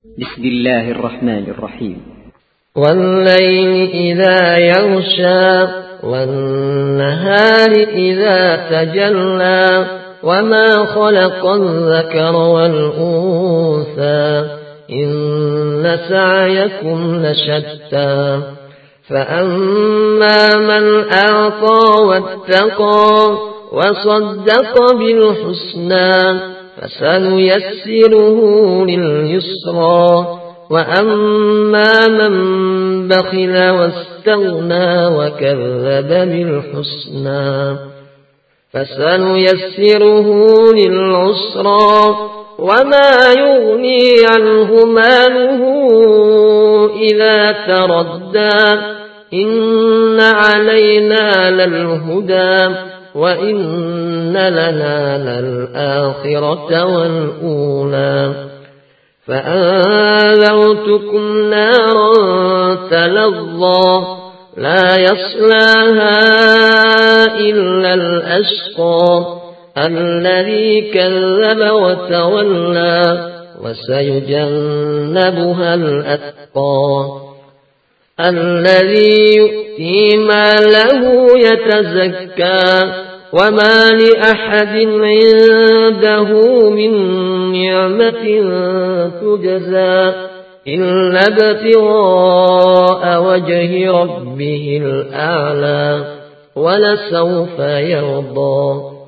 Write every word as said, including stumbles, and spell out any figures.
بسم الله الرحمن الرحيم. والليل إذا يغشى والنهار إذا تجلى وما خلق الذكر والأنثى إن سعيكم لشتى فأما من أعطى واتقى وصدق بالحسنى فسنيسره لليسرى وأما من بخل واستغنى وكذب بالحسنى فسنيسره للعسرى وما يغني عنه ماله إذا تردى إن علينا للهدى وإن لنا للآخرة والأولى فأنذرتكم نارا تلظى لا يصلاها إلا الأشقى الذي كذب وتولى وسيجنبها الأتقى الذي يؤتي ماله يتزكى وما لأحد عنده من نعمة تجزى إلا ابتغاء وجه ربه الأعلى ولسوف يرضى.